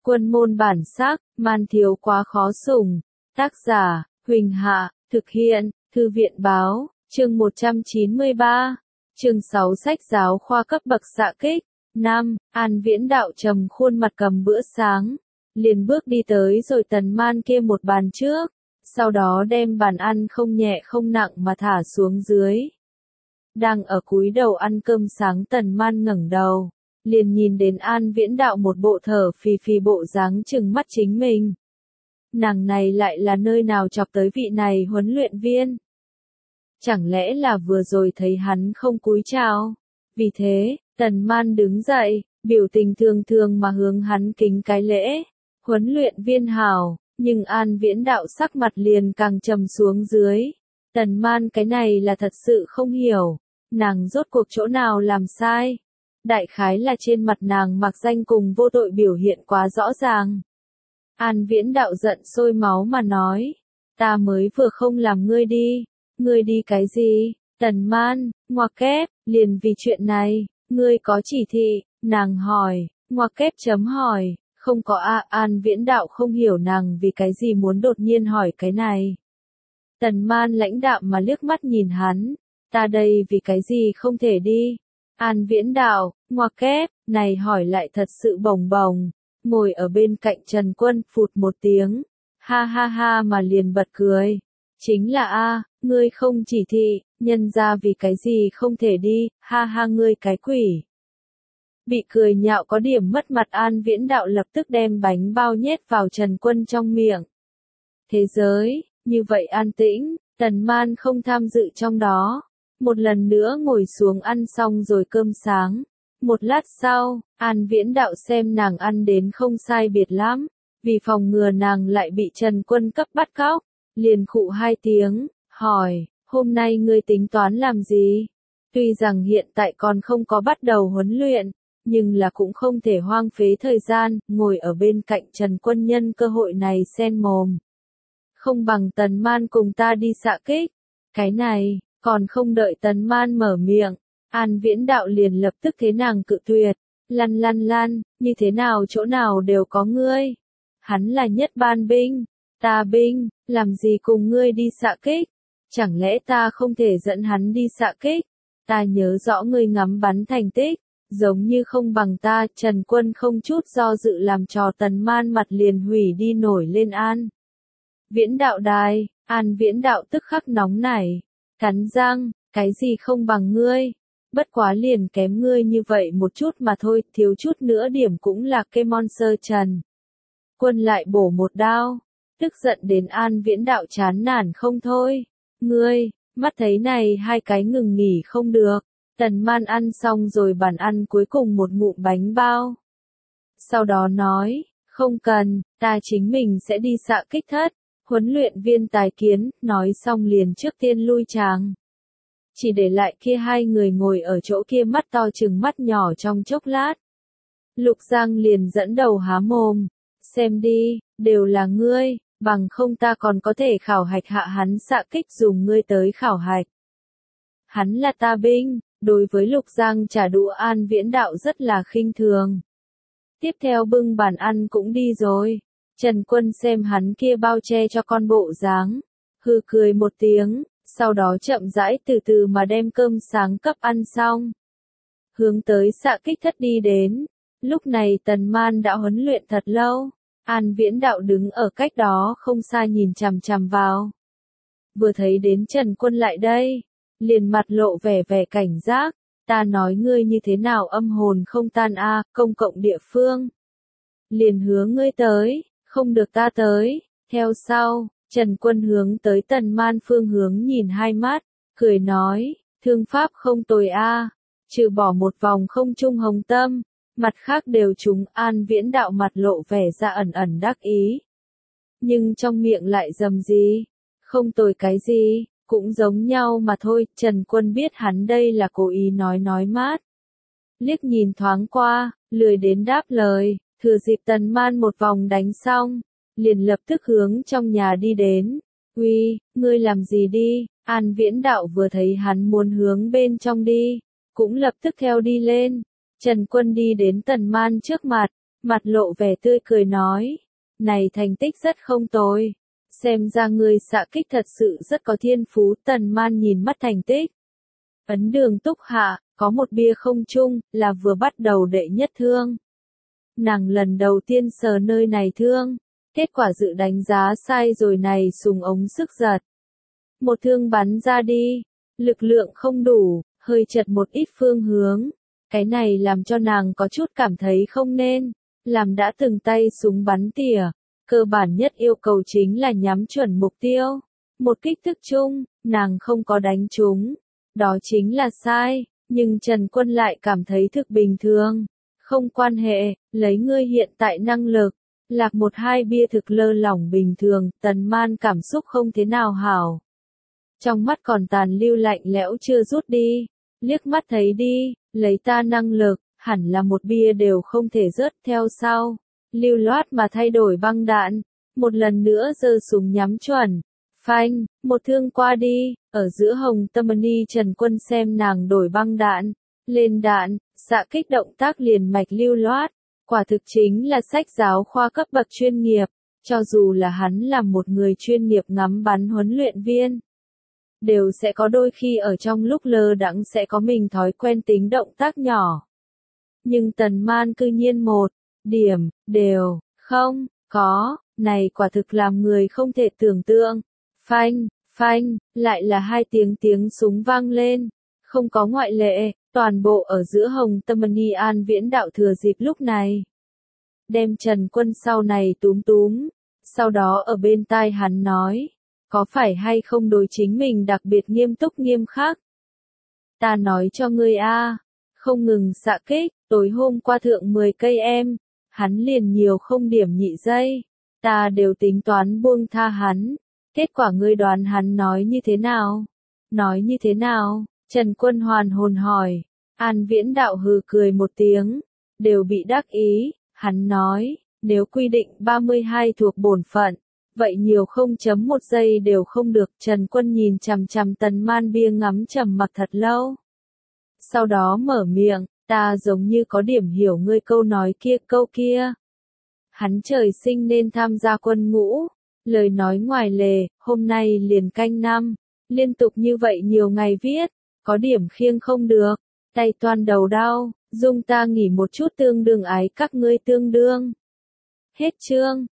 Quân môn bản sắc, man thiếu quá khó sủng. Tác giả, Huỳnh Hạ, thực hiện, Thư viện báo, chương 193. Chương 6 sách giáo khoa cấp bậc xạ kích. 5. An Viễn Đạo trầm khuôn mặt cầm bữa sáng, liền bước đi tới rồi Tần Man kia một bàn trước, sau đó đem bàn ăn không nhẹ không nặng mà thả xuống dưới. Đang ở cúi đầu ăn cơm sáng Tần Man ngẩng đầu, liền nhìn đến An Viễn Đạo một bộ thở phì phì bộ dáng trừng mắt chính mình. Nàng này lại là nơi nào chọc tới vị này huấn luyện viên? Chẳng lẽ là vừa rồi thấy hắn không cúi chào? Vì thế, Tần Man đứng dậy, biểu tình thường thường mà hướng hắn kính cái lễ. Huấn luyện viên hảo, nhưng An Viễn Đạo sắc mặt liền càng trầm xuống dưới. Tần Man cái này là thật sự không hiểu, nàng rốt cuộc chỗ nào làm sai? Đại khái là trên mặt nàng mặc danh cùng vô tội biểu hiện quá rõ ràng. An Viễn Đạo giận sôi máu mà nói, ta mới vừa không làm ngươi đi cái gì? Tần Man, ngoặc kép, liền vì chuyện này, ngươi có chỉ thị? Nàng hỏi, ngoặc kép chấm hỏi, không có a. An Viễn Đạo không hiểu nàng vì cái gì muốn đột nhiên hỏi cái này. Tần Man lãnh đạm mà liếc mắt nhìn hắn, ta đây vì cái gì không thể đi? An Viễn Đạo, ngoặc kép, này hỏi lại thật sự bồng bồng. Ngồi ở bên cạnh Trần Quân phụt một tiếng, ha ha ha mà liền bật cười. Chính là a, ngươi không chỉ thị, nhân ra vì cái gì không thể đi, ha ha ngươi cái quỷ. Bị cười nhạo có điểm mất mặt An Viễn Đạo lập tức đem bánh bao nhét vào Trần Quân trong miệng. Thế giới, như vậy an tĩnh, Tần Man không tham dự trong đó. Một lần nữa ngồi xuống ăn xong rồi cơm sáng. Một lát sau, An Viễn Đạo xem nàng ăn đến không sai biệt lắm, vì phòng ngừa nàng lại bị Trần Quân cấp bắt cóc, liền khụ hai tiếng, hỏi, hôm nay ngươi tính toán làm gì? Tuy rằng hiện tại còn không có bắt đầu huấn luyện, nhưng là cũng không thể hoang phế thời gian, ngồi ở bên cạnh Trần Quân nhân cơ hội này xen mồm. Không bằng Tần Man cùng ta đi xạ kích. Cái này, còn không đợi Tần Man mở miệng, An Viễn Đạo liền lập tức thế nàng cự tuyệt, lăn, như thế nào chỗ nào đều có ngươi. Hắn là nhất ban binh, ta binh, làm gì cùng ngươi đi xạ kích? Chẳng lẽ ta không thể dẫn hắn đi xạ kích? Ta nhớ rõ ngươi ngắm bắn thành tích, giống như không bằng ta. Trần Quân không chút do dự làm trò Tần Man mặt liền hủy đi nổi lên An Viễn Đạo đài. An Viễn Đạo tức khắc nóng nảy, cắn răng, cái gì không bằng ngươi? Bất quá liền kém ngươi như vậy một chút mà thôi, thiếu chút nữa điểm cũng là cây monster. Trần Quân lại bổ một đao, tức giận đến An Viễn Đạo chán nản không thôi. Ngươi, mắt thấy này hai cái ngừng nghỉ không được. Tần Man ăn xong rồi bàn ăn cuối cùng một ngụm bánh bao. Sau đó nói, không cần, ta chính mình sẽ đi xạ kích thất. Huấn luyện viên tài kiến, nói xong liền trước tiên lui tràng. Chỉ để lại kia hai người ngồi ở chỗ kia mắt to chừng mắt nhỏ trong chốc lát. Lục Giang liền dẫn đầu há mồm, xem đi, đều là ngươi, bằng không ta còn có thể khảo hạch hạ hắn xạ kích dùng ngươi tới khảo hạch. Hắn là ta binh, đối với Lục Giang trả đũa An Viễn Đạo rất là khinh thường. Tiếp theo bưng bàn ăn cũng đi rồi, Trần Quân xem hắn kia bao che cho con bộ dáng, hừ cười một tiếng. Sau đó chậm rãi từ từ mà đem cơm sáng cấp ăn xong. Hướng tới xạ kích thất đi đến. Lúc này Tần Man đã huấn luyện thật lâu. An Viễn Đạo đứng ở cách đó không xa nhìn chằm chằm vào. Vừa thấy đến Trần Quân lại đây, liền mặt lộ vẻ cảnh giác. Ta nói ngươi như thế nào âm hồn không tan a, công cộng địa phương. Liền hướng ngươi tới, không được ta tới. Theo sau, Trần Quân hướng tới Tần Man phương hướng nhìn hai mắt, cười nói, thương pháp không tồi a, trừ bỏ một vòng không trung hồng tâm, mặt khác đều trúng. An Viễn Đạo mặt lộ vẻ ra ẩn đắc ý. Nhưng trong miệng lại rầm gì, không tồi cái gì, cũng giống nhau mà thôi. Trần Quân biết hắn đây là cố ý nói mát. Liếc nhìn thoáng qua, lười đến đáp lời, thừa dịp Tần Man một vòng đánh xong. Liền lập tức hướng trong nhà đi đến. Uy, ngươi làm gì đi? An Viễn Đạo vừa thấy hắn muốn hướng bên trong đi, cũng lập tức theo đi lên. Trần Quân đi đến Tần Man trước mặt, mặt lộ vẻ tươi cười nói, này thành tích rất không tồi. Xem ra ngươi xạ kích thật sự rất có thiên phú. Tần Man nhìn mắt thành tích. Ấn Đường túc hạ, có một bia không chung, là vừa bắt đầu đệ nhất thương. Nàng lần đầu tiên sờ nơi này thương, kết quả dự đánh giá sai rồi này súng ống sức giật. Một thương bắn ra đi, lực lượng không đủ, hơi chật một ít phương hướng. Cái này làm cho nàng có chút cảm thấy không nên, làm đã từng tay súng bắn tỉa. Cơ bản nhất yêu cầu chính là nhắm chuẩn mục tiêu. Một kích thức chung, nàng không có đánh trúng. Đó chính là sai, nhưng Trần Quân lại cảm thấy thực bình thường. Không quan hệ, lấy ngươi hiện tại năng lực. Lạc một hai bia thực lơ lỏng bình thường, Tần Man cảm xúc không thế nào hảo. Trong mắt còn tàn lưu lạnh lẽo chưa rút đi. Liếc mắt thấy đi, lấy ta năng lực, hẳn là một bia đều không thể rớt theo sau. Lưu loát mà thay đổi băng đạn, một lần nữa giơ súng nhắm chuẩn, phanh, một thương qua đi, ở giữa Hồng Tâm Ni Trần Quân xem nàng đổi băng đạn, lên đạn, xạ kích động tác liền mạch lưu loát, quả thực chính là sách giáo khoa cấp bậc chuyên nghiệp, cho dù là hắn là một người chuyên nghiệp ngắm bắn huấn luyện viên. Đều sẽ có đôi khi ở trong lúc lơ đãng sẽ có mình thói quen tính động tác nhỏ. Nhưng Tần Man cư nhiên một điểm, đều, không, có, này quả thực làm người không thể tưởng tượng. Phanh, phanh, lại là hai tiếng súng vang lên. Không có ngoại lệ, toàn bộ ở giữa Hồng Tâm Ni An Viễn đạo thừa dịp lúc này. Đem Trần Quân sau này túm túm, sau đó ở bên tai hắn nói, có phải hay không đối chính mình đặc biệt nghiêm túc nghiêm khắc. Ta nói cho ngươi a, không ngừng xạ kích, tối hôm qua thượng 10 cây em. Hắn liền nhiều không điểm nhị giây, ta đều tính toán buông tha hắn, kết quả ngươi đoán hắn nói như thế nào? Nói như thế nào? Trần Quân hoàn hồn hỏi, An Viễn đạo hừ cười một tiếng, đều bị đắc ý, hắn nói, nếu quy định 32 thuộc bổn phận, vậy nhiều 0.1 giây đều không được. Trần Quân nhìn chằm chằm Tần Man bia ngắm trầm mặc thật lâu. Sau đó mở miệng, ta giống như có điểm hiểu ngươi câu kia. Hắn trời sinh nên tham gia quân ngũ, lời nói ngoài lề, hôm nay liền canh năm, liên tục như vậy nhiều ngày viết, có điểm khiêng không được, tay toan đầu đau, dung ta nghỉ một chút tương đương ái các ngươi tương đương. Hết chương.